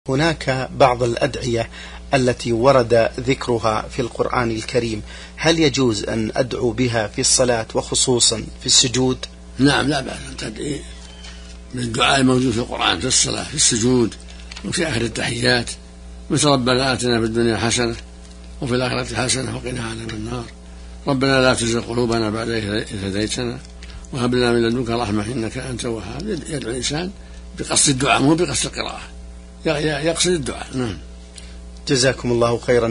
هناك بعض الأدعية التي ورد ذكرها في القرآن الكريم، هل يجوز أن أدعو بها في الصلاة وخصوصا في السجود؟ نعم، لا بأس أن تدعي بالدعاء الموجود في القرآن في الصلاة في السجود وفي آخر التحيات، مثل ربنا آتنا في الدنيا حسنة وفي الآخرة حسنة وقنا عذاب النار، ربنا لا تزغ قلوبنا بعد إذ هديتنا وهب لنا من لدنك رحمة إنك أنت الوهاب. يدعو الإنسان بقصد الدعاء مو بقصد القراءة، يقصد الدعاء. نعم. جزاكم الله خيرا.